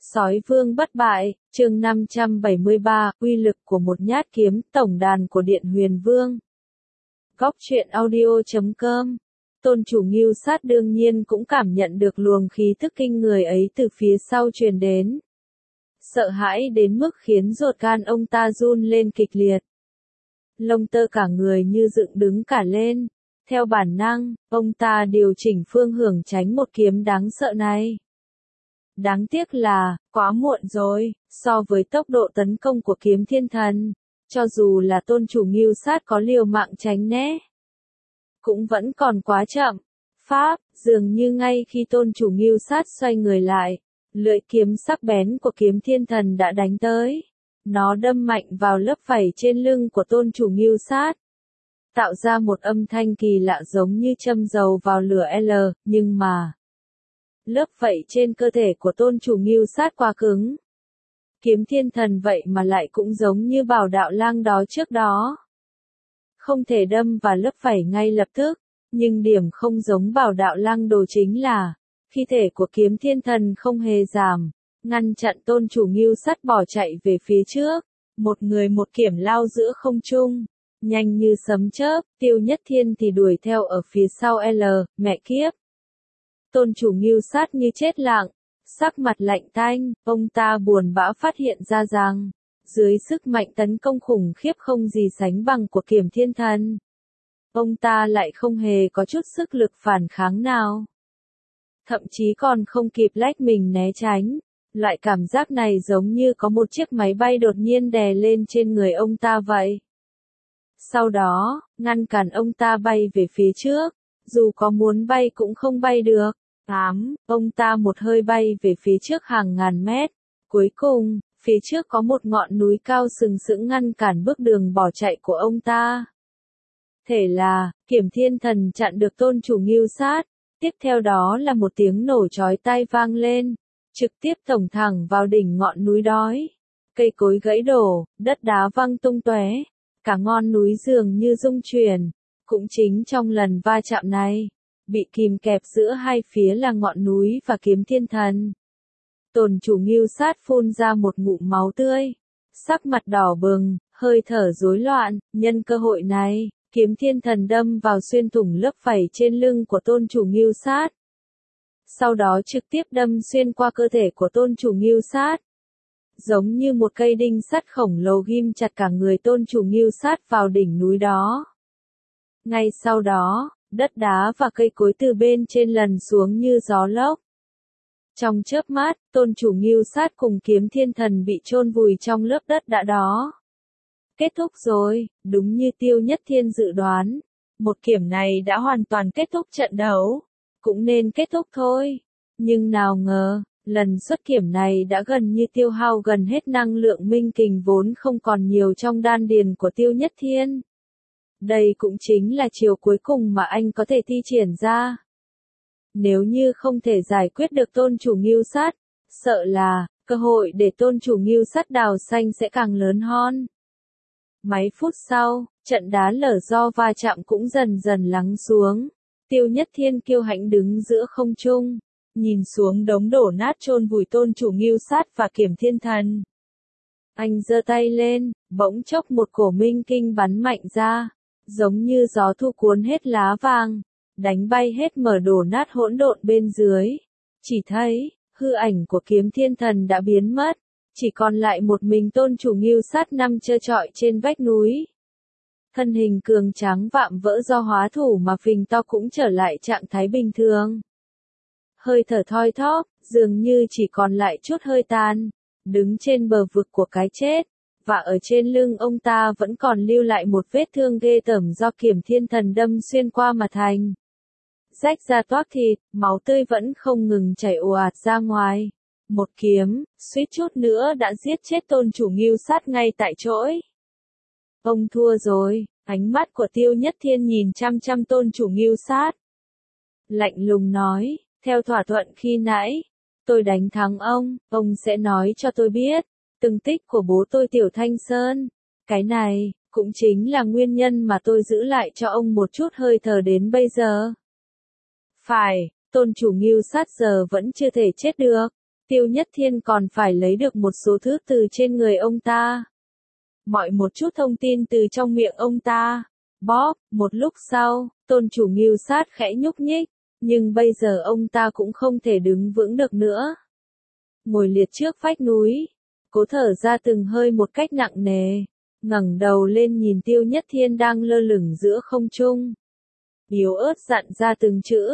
Sói vương bất bại, chương 573, uy lực của một nhát kiếm, tổng đàn của Điện Huyền Vương. Góc truyện audio.com. Tôn chủ Ngưu Sát đương nhiên cũng cảm nhận được luồng khí tức kinh người ấy từ phía sau truyền đến. Sợ hãi đến mức khiến ruột gan ông ta run lên kịch liệt. Lông tơ cả người như dựng đứng cả lên. Theo bản năng, ông ta điều chỉnh phương hướng tránh một kiếm đáng sợ này. Đáng tiếc là, quá muộn rồi, so với tốc độ tấn công của kiếm thiên thần, cho dù là tôn chủ Ngưu Sát có liều mạng tránh né, cũng vẫn còn quá chậm. Pháp, dường như ngay khi tôn chủ Ngưu Sát xoay người lại, lưỡi kiếm sắc bén của kiếm thiên thần đã đánh tới. Nó đâm mạnh vào lớp vảy trên lưng của tôn chủ Ngưu Sát, tạo ra một âm thanh kỳ lạ giống như châm dầu vào lửa L, nhưng mà lớp vảy trên cơ thể của tôn chủ Ngưu Sát quá cứng. Kiếm thiên thần vậy mà lại cũng giống như Bảo Đạo Lang đó trước đó. Không thể đâm vào lớp vảy ngay lập tức, nhưng điểm không giống Bảo Đạo Lang đồ chính là, khí thể của kiếm thiên thần không hề giảm, ngăn chặn tôn chủ Ngưu Sát bỏ chạy về phía trước, một người một kiểm lao giữa không trung. Nhanh như sấm chớp, Tiêu Nhất Thiên thì đuổi theo ở phía sau L, mẹ kiếp. Tôn chủ Ngưu Sát như chết lặng, sắc mặt lạnh tanh, ông ta buồn bã phát hiện ra rằng, dưới sức mạnh tấn công khủng khiếp không gì sánh bằng của kiếm thiên thần, ông ta lại không hề có chút sức lực phản kháng nào. Thậm chí còn không kịp lách mình né tránh, loại cảm giác này giống như có một chiếc máy bay đột nhiên đè lên trên người ông ta vậy. Sau đó, ngăn cản ông ta bay về phía trước, dù có muốn bay cũng không bay được. Ông ta một hơi bay về phía trước hàng ngàn mét. Cuối cùng, phía trước có một ngọn núi cao sừng sững ngăn cản bước đường bỏ chạy của ông ta. Thế là, kiếm thiên thần chặn được tôn chủ Ngưu Sát. Tiếp theo đó là một tiếng nổ chói tai vang lên, trực tiếp tổng thẳng vào đỉnh ngọn núi đói. Cây cối gãy đổ, đất đá văng tung tóe, cả ngọn núi dường như rung chuyển. Cũng chính trong lần va chạm này, bị kìm kẹp giữa hai phía là ngọn núi và kiếm thiên thần. Tôn chủ Ngưu Sát phun ra một ngụm máu tươi, sắc mặt đỏ bừng, hơi thở rối loạn. Nhân cơ hội này, kiếm thiên thần đâm vào xuyên thủng lớp vảy trên lưng của tôn chủ Ngưu Sát. Sau đó trực tiếp đâm xuyên qua cơ thể của tôn chủ Ngưu Sát. Giống như một cây đinh sắt khổng lồ ghim chặt cả người tôn chủ Ngưu Sát vào đỉnh núi đó. Ngay sau đó, đất đá và cây cối từ bên trên lần xuống như gió lốc. Trong chớp mắt, tôn chủ Ngưu Sát cùng kiếm thiên thần bị chôn vùi trong lớp đất đã đó. Kết thúc rồi, đúng như Tiêu Nhất Thiên dự đoán. Một kiểm này đã hoàn toàn kết thúc trận đấu. Cũng nên kết thúc thôi. Nhưng nào ngờ, lần xuất kiểm này đã gần như tiêu hao gần hết năng lượng minh kình vốn không còn nhiều trong đan điền của Tiêu Nhất Thiên. Đây cũng chính là chiều cuối cùng mà anh có thể thi triển ra. Nếu như không thể giải quyết được tôn chủ Ngưu Sát, sợ là, cơ hội để tôn chủ Ngưu Sát đào xanh sẽ càng lớn hơn. Mấy phút sau, trận đá lở do va chạm cũng dần dần lắng xuống. Tiêu Nhất Thiên kiêu hãnh đứng giữa không trung, nhìn xuống đống đổ nát chôn vùi tôn chủ Ngưu Sát và kiếm thiên thần. Anh giơ tay lên, bỗng chốc một cổ minh kinh bắn mạnh ra, giống như gió thu cuốn hết lá vàng, đánh bay hết mở đổ nát hỗn độn bên dưới. Chỉ thấy, hư ảnh của kiếm thiên thần đã biến mất, chỉ còn lại một mình tôn chủ Ngưu Sát nằm trơ trọi trên vách núi. Thân hình cường tráng vạm vỡ do hóa thủ mà phình to cũng trở lại trạng thái bình thường. Hơi thở thoi thóp, dường như chỉ còn lại chút hơi tàn, đứng trên bờ vực của cái chết, và ở trên lưng ông ta vẫn còn lưu lại một vết thương ghê tởm do kiếm thiên thần đâm xuyên qua mà thành. Rách ra toác thịt, máu tươi vẫn không ngừng chảy ồ ạt ra ngoài. Một kiếm, suýt chút nữa đã giết chết tôn chủ Ngưu Sát ngay tại chỗ. Ông thua rồi, ánh mắt của Tiêu Nhất Thiên nhìn chăm chăm tôn chủ Ngưu Sát. Lạnh lùng nói, theo thỏa thuận khi nãy, tôi đánh thắng ông sẽ nói cho tôi biết, từng tích của bố tôi Tiểu Thanh Sơn. Cái này, cũng chính là nguyên nhân mà tôi giữ lại cho ông một chút hơi thở đến bây giờ. Phải, tôn chủ Ngưu Sát giờ vẫn chưa thể chết được. Tiêu Nhất Thiên còn phải lấy được một số thứ từ trên người ông ta. Mọi một chút thông tin từ trong miệng ông ta. Bóp, một lúc sau, tôn chủ Ngưu Sát khẽ nhúc nhích, nhưng bây giờ ông ta cũng không thể đứng vững được nữa. Ngồi liệt trước vách núi, cố thở ra từng hơi một cách nặng nề, ngẩng đầu lên nhìn Tiêu Nhất Thiên đang lơ lửng giữa không trung. Yếu ớt dặn ra từng chữ,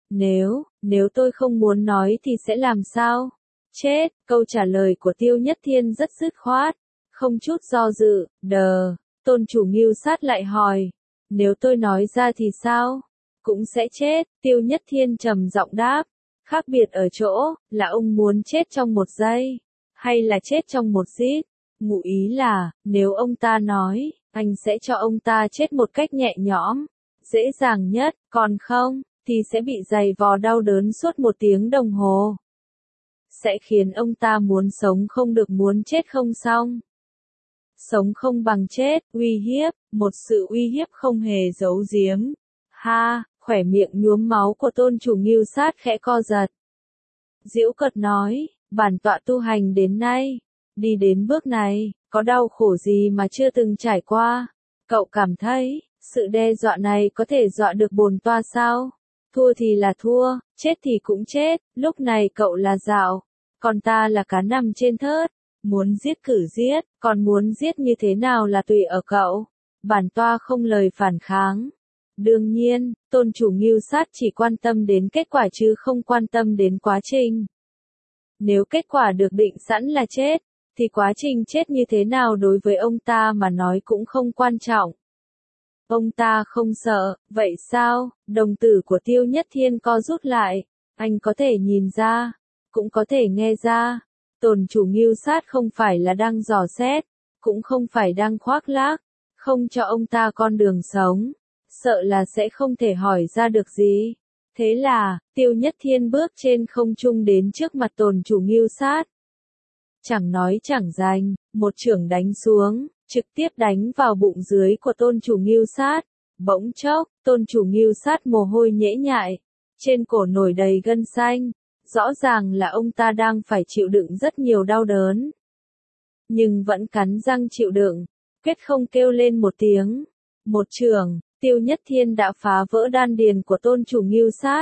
nếu tôi không muốn nói thì sẽ làm sao? Chết, câu trả lời của Tiêu Nhất Thiên rất dứt khoát, không chút do dự. Tôn chủ Ngưu Sát lại hỏi, nếu tôi nói ra thì sao? Cũng sẽ chết. Tiêu Nhất Thiên trầm giọng đáp, khác biệt ở chỗ, là ông muốn chết trong một giây, hay là chết trong một giây. Ngụ ý là, nếu ông ta nói, anh sẽ cho ông ta chết một cách nhẹ nhõm, dễ dàng nhất, còn không, thì sẽ bị dày vò đau đớn suốt 1 tiếng đồng hồ. Sẽ khiến ông ta muốn sống không được, muốn chết không xong. Sống không bằng chết, uy hiếp, một sự uy hiếp không hề giấu giếm. Ha, khỏe miệng nhuốm máu của tôn chủ Ngưu Sát khẽ co giật. Giễu cợt nói, bản tọa tu hành đến nay, đi đến bước này, có đau khổ gì mà chưa từng trải qua? Cậu cảm thấy, sự đe dọa này có thể dọa được bổn tọa sao? Thua thì là thua, chết thì cũng chết, lúc này cậu là dạo, còn ta là cá nằm trên thớt. Muốn giết cử giết, còn muốn giết như thế nào là tùy ở cậu. Bản tọa không lời phản kháng. Đương nhiên, tôn chủ Ngưu Sát chỉ quan tâm đến kết quả chứ không quan tâm đến quá trình. Nếu kết quả được định sẵn là chết, thì quá trình chết như thế nào đối với ông ta mà nói cũng không quan trọng. Ông ta không sợ, vậy sao? Đồng tử của Tiêu Nhất Thiên co rút lại, anh có thể nhìn ra, cũng có thể nghe ra. Tôn chủ Ngưu Sát không phải là đang dò xét, cũng không phải đang khoác lác, không cho ông ta con đường sống, sợ là sẽ không thể hỏi ra được gì. Thế là, Tiêu Nhất Thiên bước trên không trung đến trước mặt tôn chủ Ngưu Sát. Chẳng nói chẳng dành, một chưởng đánh xuống, trực tiếp đánh vào bụng dưới của tôn chủ Ngưu Sát. Bỗng chốc, tôn chủ Ngưu Sát mồ hôi nhễ nhại, trên cổ nổi đầy gân xanh. Rõ ràng là ông ta đang phải chịu đựng rất nhiều đau đớn. Nhưng vẫn cắn răng chịu đựng, quyết không kêu lên một tiếng. Một chưởng, Tiêu Nhất Thiên đã phá vỡ đan điền của tôn chủ Ngưu Sát.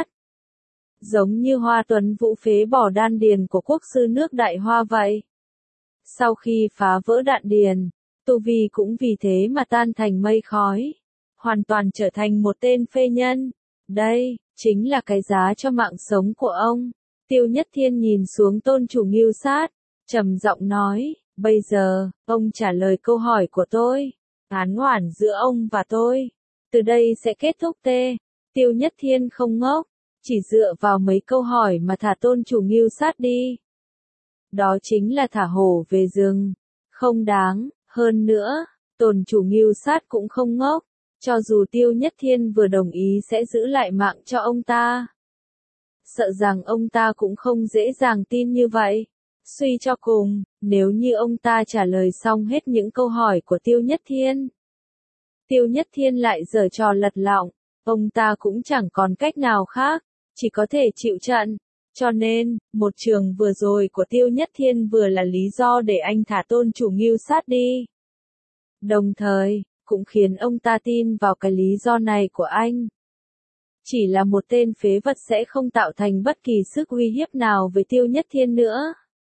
Giống như Hoa Tuấn Vũ phế bỏ đan điền của quốc sư nước Đại Hoa vậy. Sau khi phá vỡ đan điền, tu vi cũng vì thế mà tan thành mây khói. Hoàn toàn trở thành một tên phế nhân. Đây, chính là cái giá cho mạng sống của ông. Tiêu Nhất Thiên nhìn xuống tôn chủ Ngưu Sát, trầm giọng nói, bây giờ, ông trả lời câu hỏi của tôi. Án oán giữa ông và tôi, từ đây sẽ kết thúc tê. Tiêu Nhất Thiên không ngốc, chỉ dựa vào mấy câu hỏi mà thả tôn chủ Ngưu Sát đi. Đó chính là thả hổ về rừng. Không đáng, hơn nữa, tôn chủ Ngưu Sát cũng không ngốc, cho dù Tiêu Nhất Thiên vừa đồng ý sẽ giữ lại mạng cho ông ta. Sợ rằng ông ta cũng không dễ dàng tin như vậy. Suy cho cùng, nếu như ông ta trả lời xong hết những câu hỏi của Tiêu Nhất Thiên, Tiêu Nhất Thiên lại giở trò lật lọng, ông ta cũng chẳng còn cách nào khác, chỉ có thể chịu trận. Cho nên, một trường vừa rồi của Tiêu Nhất Thiên vừa là lý do để anh thả tôn chủ Ngưu Sát đi. Đồng thời, cũng khiến ông ta tin vào cái lý do này của anh. Chỉ là một tên phế vật sẽ không tạo thành bất kỳ sức uy hiếp nào với Tiêu Nhất Thiên nữa.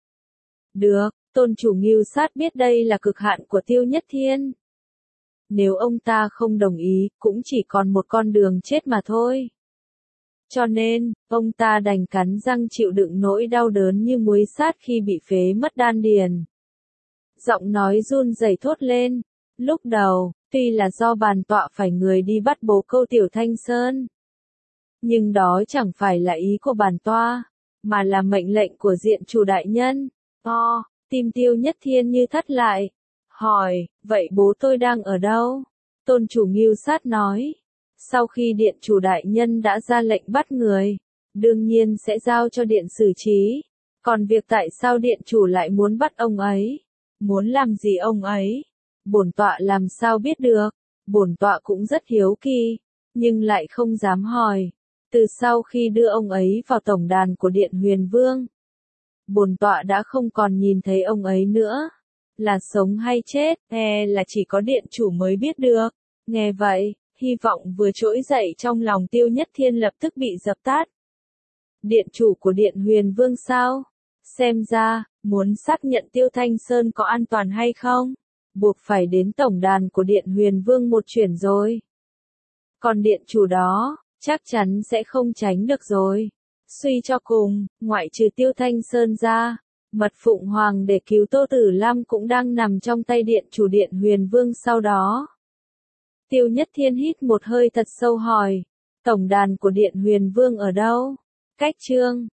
Được, tôn chủ Ngưu Sát biết đây là cực hạn của Tiêu Nhất Thiên. Nếu ông ta không đồng ý, cũng chỉ còn một con đường chết mà thôi. Cho nên, ông ta đành cắn răng chịu đựng nỗi đau đớn như muối sát khi bị phế mất đan điền. Giọng nói run rẩy thốt lên. Lúc đầu, tuy là do bản tọa phải người đi bắt bồ câu Tiểu Thanh Sơn. Nhưng đó chẳng phải là ý của bản tọa, mà là mệnh lệnh của diện chủ đại nhân. Tim Tiêu Nhất Thiên như thắt lại. Hỏi, vậy bố tôi đang ở đâu? Tôn chủ Ngưu Sát nói. Sau khi điện chủ đại nhân đã ra lệnh bắt người, đương nhiên sẽ giao cho điện xử trí. Còn việc tại sao điện chủ lại muốn bắt ông ấy? Muốn làm gì ông ấy? Bổn tọa làm sao biết được? Bổn tọa cũng rất hiếu kỳ, nhưng lại không dám hỏi. Từ sau khi đưa ông ấy vào tổng đàn của Điện Huyền Vương, bổn tọa đã không còn nhìn thấy ông ấy nữa. Là sống hay chết, là chỉ có điện chủ mới biết được. Nghe vậy, hy vọng vừa trỗi dậy trong lòng Tiêu Nhất Thiên lập tức bị dập tắt. Điện chủ của Điện Huyền Vương sao? Xem ra, muốn xác nhận Tiêu Thanh Sơn có an toàn hay không, buộc phải đến tổng đàn của Điện Huyền Vương một chuyến rồi. Còn điện chủ đó, chắc chắn sẽ không tránh được rồi. Suy cho cùng, ngoại trừ Tiêu Thanh Sơn ra, mật Phụng Hoàng để cứu Tô Tử Lam cũng đang nằm trong tay điện chủ Điện Huyền Vương sau đó. Tiêu Nhất Thiên hít một hơi thật sâu hỏi, tổng đàn của Điện Huyền Vương ở đâu? Cách chương